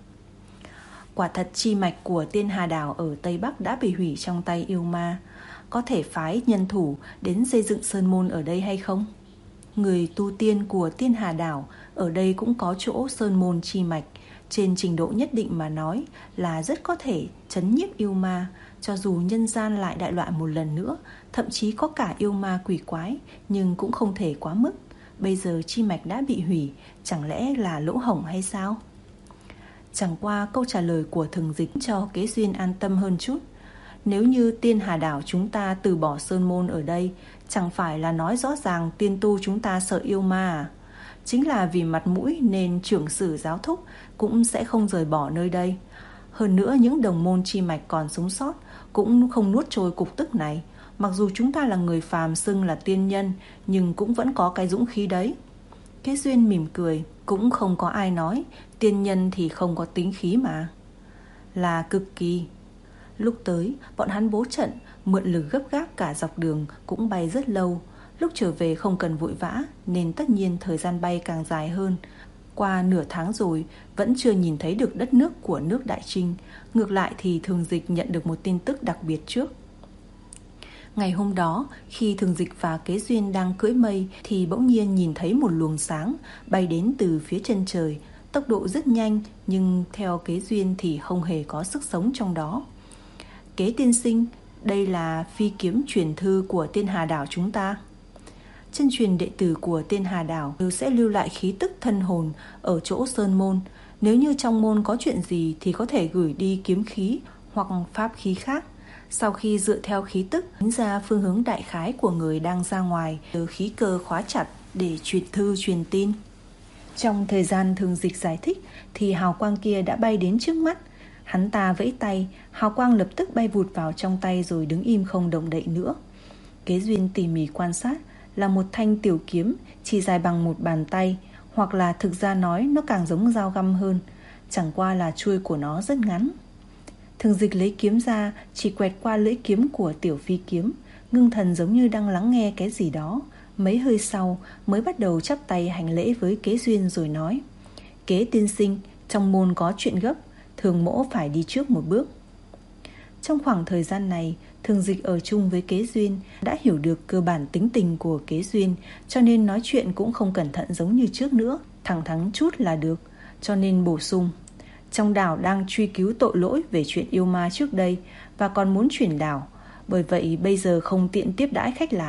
Quả thật chi mạch của Tiên Hà Đảo ở Tây Bắc đã bị hủy trong tay yêu ma. Có thể phái nhân thủ đến xây dựng sơn môn ở đây hay không? Người tu tiên của Tiên Hà Đảo ở đây cũng có chỗ sơn môn chi mạch. Trên trình độ nhất định mà nói là rất có thể trấn nhiếp yêu ma. Cho dù nhân gian lại đại loạn một lần nữa, thậm chí có cả yêu ma quỷ quái, nhưng cũng không thể quá mức. Bây giờ chi mạch đã bị hủy, chẳng lẽ là lỗ hổng hay sao? Chẳng qua câu trả lời của Thường Dịch cho Kế Duyên an tâm hơn chút. Nếu như Tiên Hà Đảo chúng ta từ bỏ sơn môn ở đây, chẳng phải là nói rõ ràng tiên tu chúng ta sợ yêu ma à? Chính là vì mặt mũi nên trưởng sử giáo thúc cũng sẽ không rời bỏ nơi đây. Hơn nữa những đồng môn chi mạch còn sống sót cũng không nuốt trôi cục tức này. Mặc dù chúng ta là người phàm xưng là tiên nhân, nhưng cũng vẫn có cái dũng khí đấy. Kế Duyên mỉm cười, cũng không có ai nói tiên nhân thì không có tính khí mà. Là cực kỳ. Lúc tới, bọn hắn bố trận, mượn lực gấp gáp cả dọc đường cũng bay rất lâu. Lúc trở về không cần vội vã, nên tất nhiên thời gian bay càng dài hơn. Qua nửa tháng rồi, vẫn chưa nhìn thấy được đất nước của nước Đại Trinh. Ngược lại thì Thường Dịch nhận được một tin tức đặc biệt trước. Ngày hôm đó, khi Thường Dịch và Kế Duyên đang cưỡi mây thì bỗng nhiên nhìn thấy một luồng sáng bay đến từ phía chân trời. Tốc độ rất nhanh, nhưng theo Kế Duyên thì không hề có sức sống trong đó. Kế tiên sinh, đây là phi kiếm truyền thư của Tiên Hà Đảo chúng ta. Chân truyền đệ tử của Tiên Hà Đảo đều sẽ lưu lại khí tức thân hồn ở chỗ sơn môn. Nếu như trong môn có chuyện gì thì có thể gửi đi kiếm khí hoặc pháp khí khác. Sau khi dựa theo khí tức đánh ra phương hướng đại khái của người đang ra ngoài, từ khí cơ khóa chặt để truyền thư truyền tin. Trong thời gian Thường Dịch giải thích thì hào quang kia đã bay đến trước mắt. Hắn ta vẫy tay, hào quang lập tức bay vụt vào trong tay rồi đứng im không động đậy nữa. Kế Duyên tỉ mỉ quan sát, là một thanh tiểu kiếm chỉ dài bằng một bàn tay, hoặc là thực ra nói nó càng giống dao găm hơn, chẳng qua là chuôi của nó rất ngắn. Thường Dịch lấy kiếm ra, chỉ quẹt qua lưỡi kiếm của tiểu phi kiếm, ngưng thần giống như đang lắng nghe cái gì đó. Mấy hơi sau mới bắt đầu chắp tay hành lễ với Kế Duyên rồi nói: Kế tiên sinh, trong môn có chuyện gấp, Thường mỗ phải đi trước một bước. Trong khoảng thời gian này, Thường Dịch ở chung với Kế Duyên đã hiểu được cơ bản tính tình của Kế Duyên, cho nên nói chuyện cũng không cẩn thận giống như trước nữa, thẳng thắn chút là được. Cho nên bổ sung: trong đảo đang truy cứu tội lỗi về chuyện yêu ma trước đây và còn muốn chuyển đảo, bởi vậy bây giờ không tiện tiếp đãi khách lạ.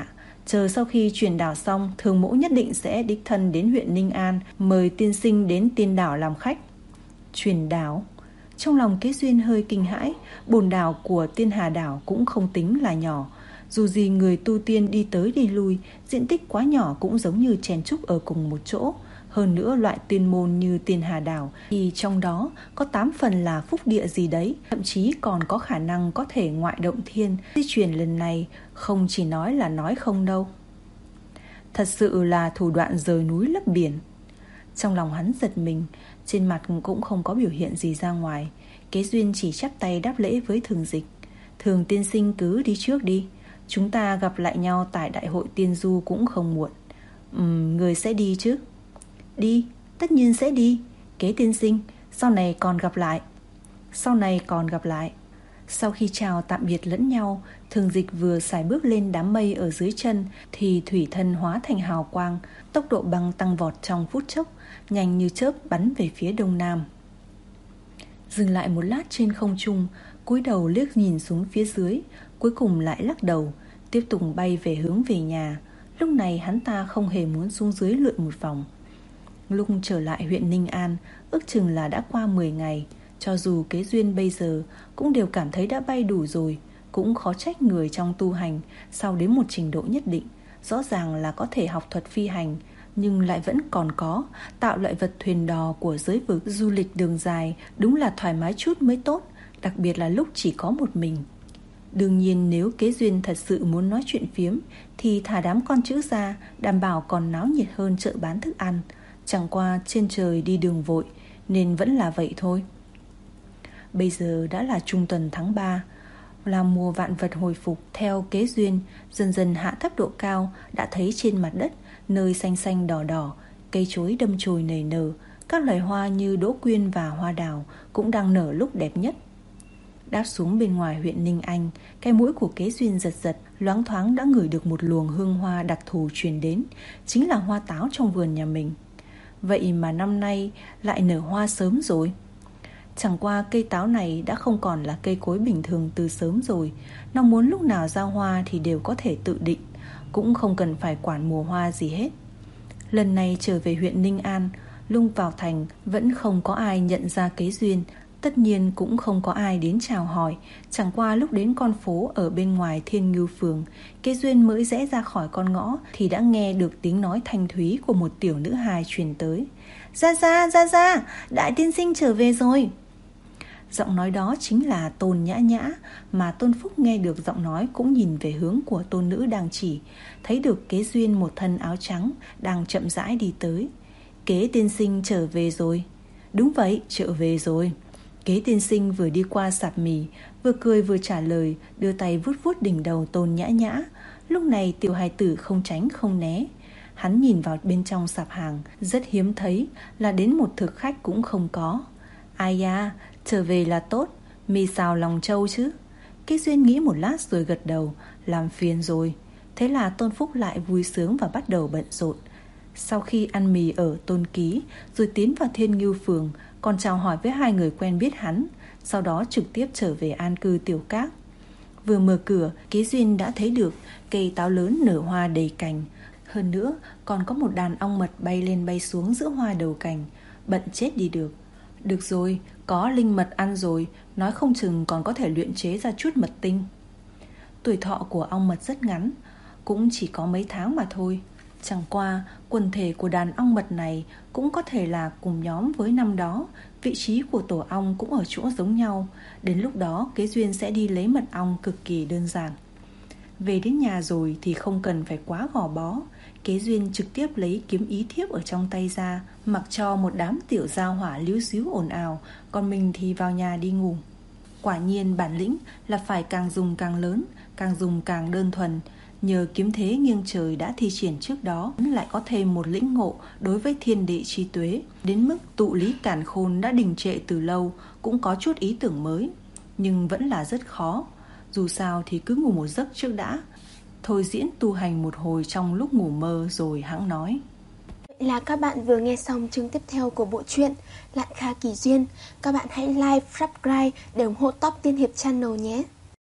Chờ sau khi truyền đảo xong, thường mẫu nhất định sẽ đích thân đến huyện Ninh An mời tiên sinh đến tiên đảo làm khách. Truyền đảo? Trong lòng Kế Duyên hơi kinh hãi. Bồn đảo của Tiên Hà đảo cũng không tính là nhỏ. Dù gì người tu tiên đi tới đi lui, diện tích quá nhỏ cũng giống như chèn trúc ở cùng một chỗ. Hơn nữa loại tiên môn như Tiên Hà đảo thì trong đó có tám phần là phúc địa gì đấy, thậm chí còn có khả năng có thể ngoại động thiên. Di chuyển lần này không chỉ nói là nói không đâu. Thật sự là thủ đoạn rời núi lấp biển. Trong lòng hắn giật mình, trên mặt cũng không có biểu hiện gì ra ngoài. Kế Duyên chỉ chắp tay đáp lễ với Thường Dịch. Thường tiên sinh cứ đi trước đi, chúng ta gặp lại nhau tại đại hội tiên du cũng không muộn. Ừm, người sẽ đi chứ? Đi, tất nhiên sẽ đi. Kế tiên sinh, sau này còn gặp lại. Sau này còn gặp lại. Sau khi chào tạm biệt lẫn nhau, Thường Dịch vừa sải bước lên đám mây ở dưới chân thì thủy thân hóa thành hào quang, tốc độ băng tăng vọt trong phút chốc, nhanh như chớp bắn về phía đông nam. Dừng lại một lát trên không trung, cúi đầu liếc nhìn xuống phía dưới, cuối cùng lại lắc đầu, tiếp tục bay về hướng về nhà. Lúc này hắn ta không hề muốn xuống dưới lượn một vòng. Lúc trở lại huyện Ninh An, ước chừng là đã qua mười ngày. Cho dù Kế Duyên bây giờ cũng đều cảm thấy đã bay đủ rồi, cũng khó trách người trong tu hành sau đến một trình độ nhất định, rõ ràng là có thể học thuật phi hành, nhưng lại vẫn còn có tạo loại vật thuyền đò của giới vực. Du lịch đường dài đúng là thoải mái chút mới tốt, đặc biệt là lúc chỉ có một mình. Đương nhiên nếu Kế Duyên thật sự muốn nói chuyện phiếm thì thả đám con chữ ra, đảm bảo còn náo nhiệt hơn chợ bán thức ăn. Chẳng qua trên trời đi đường vội nên vẫn là vậy thôi. Bây giờ đã là trung tuần tháng ba, là mùa vạn vật hồi phục. Theo Kế Duyên dần dần hạ thấp độ cao, đã thấy trên mặt đất nơi xanh xanh đỏ đỏ, cây chối đâm chồi nảy nở. Các loài hoa như đỗ quyên và hoa đào cũng đang nở lúc đẹp nhất. Đáp xuống bên ngoài huyện Ninh Anh, cái mũi của Kế Duyên giật giật, loáng thoáng đã ngửi được một luồng hương hoa đặc thù truyền đến, chính là hoa táo trong vườn nhà mình. Vậy mà năm nay lại nở hoa sớm rồi. Chẳng qua cây táo này đã không còn là cây cối bình thường từ sớm rồi. Nó muốn lúc nào ra hoa thì đều có thể tự định, cũng không cần phải quản mùa hoa gì hết. Lần này trở về huyện Ninh An, lung vào thành vẫn không có ai nhận ra Kế Duyên. Tất nhiên cũng không có ai đến chào hỏi. Chẳng qua lúc đến con phố ở bên ngoài Thiên Ngưu Phường, Kế Duyên mới rẽ ra khỏi con ngõ thì đã nghe được tiếng nói thanh thúy của một tiểu nữ hài truyền tới. Ra ra, ra ra, đại tiên sinh trở về rồi. Giọng nói đó chính là Tôn Nhã Nhã, mà Tôn Phúc nghe được giọng nói cũng nhìn về hướng của tôn nữ đang chỉ, thấy được Kế Duyên một thân áo trắng đang chậm rãi đi tới. Kế tiên sinh trở về rồi. Đúng vậy, trở về rồi. Kế tiên sinh vừa đi qua sạp mì, vừa cười vừa trả lời, đưa tay vuốt vuốt đỉnh đầu Tôn Nhã Nhã. Lúc này tiểu hài tử không tránh không né. Hắn nhìn vào bên trong sạp hàng, rất hiếm thấy là đến một thực khách cũng không có. Ai da, trở về là tốt, mì xào lòng trâu chứ. Kế Duyên nghĩ một lát rồi gật đầu, làm phiền rồi. Thế là Tôn Phúc lại vui sướng và bắt đầu bận rộn. Sau khi ăn mì ở Tôn Ký, rồi tiến vào Thiên Ngưu Phường, còn chào hỏi với hai người quen biết hắn, sau đó trực tiếp trở về an cư Tiểu Các. Vừa mở cửa, Kế Duyên đã thấy được cây táo lớn nở hoa đầy cành. Hơn nữa còn có một đàn ong mật bay lên bay xuống giữa hoa đầu cành. Bận chết đi được. Được rồi, có linh mật ăn rồi, nói không chừng còn có thể luyện chế ra chút mật tinh. Tuổi thọ của ong mật rất ngắn, cũng chỉ có mấy tháng mà thôi. Chẳng qua quần thể của đàn ong mật này cũng có thể là cùng nhóm với năm đó. Vị trí của tổ ong cũng ở chỗ giống nhau. Đến lúc đó Kế Duyên sẽ đi lấy mật ong cực kỳ đơn giản. Về đến nhà rồi thì không cần phải quá gò bó. Kế Duyên trực tiếp lấy kiếm ý thiếp ở trong tay ra, mặc cho một đám tiểu gia hỏa líu xíu ồn ào, còn mình thì vào nhà đi ngủ. Quả nhiên bản lĩnh là phải càng dùng càng lớn, càng dùng càng đơn thuần. Nhờ kiếm thế nghiêng trời đã thi triển trước đó, lại có thêm một lĩnh ngộ đối với thiên địa chi tuế, đến mức tụ lý càn khôn đã đình trệ từ lâu cũng có chút ý tưởng mới, nhưng vẫn là rất khó. Dù sao thì cứ ngủ một giấc trước đã, thôi diễn tu hành một hồi trong lúc ngủ mơ rồi hẵng nói. Vậy là các bạn vừa nghe xong chương tiếp theo của bộ truyện Lạn Kha Kỳ Duyên. Các bạn hãy like, subscribe để ủng hộ Top Tiên Hiệp Channel nhé.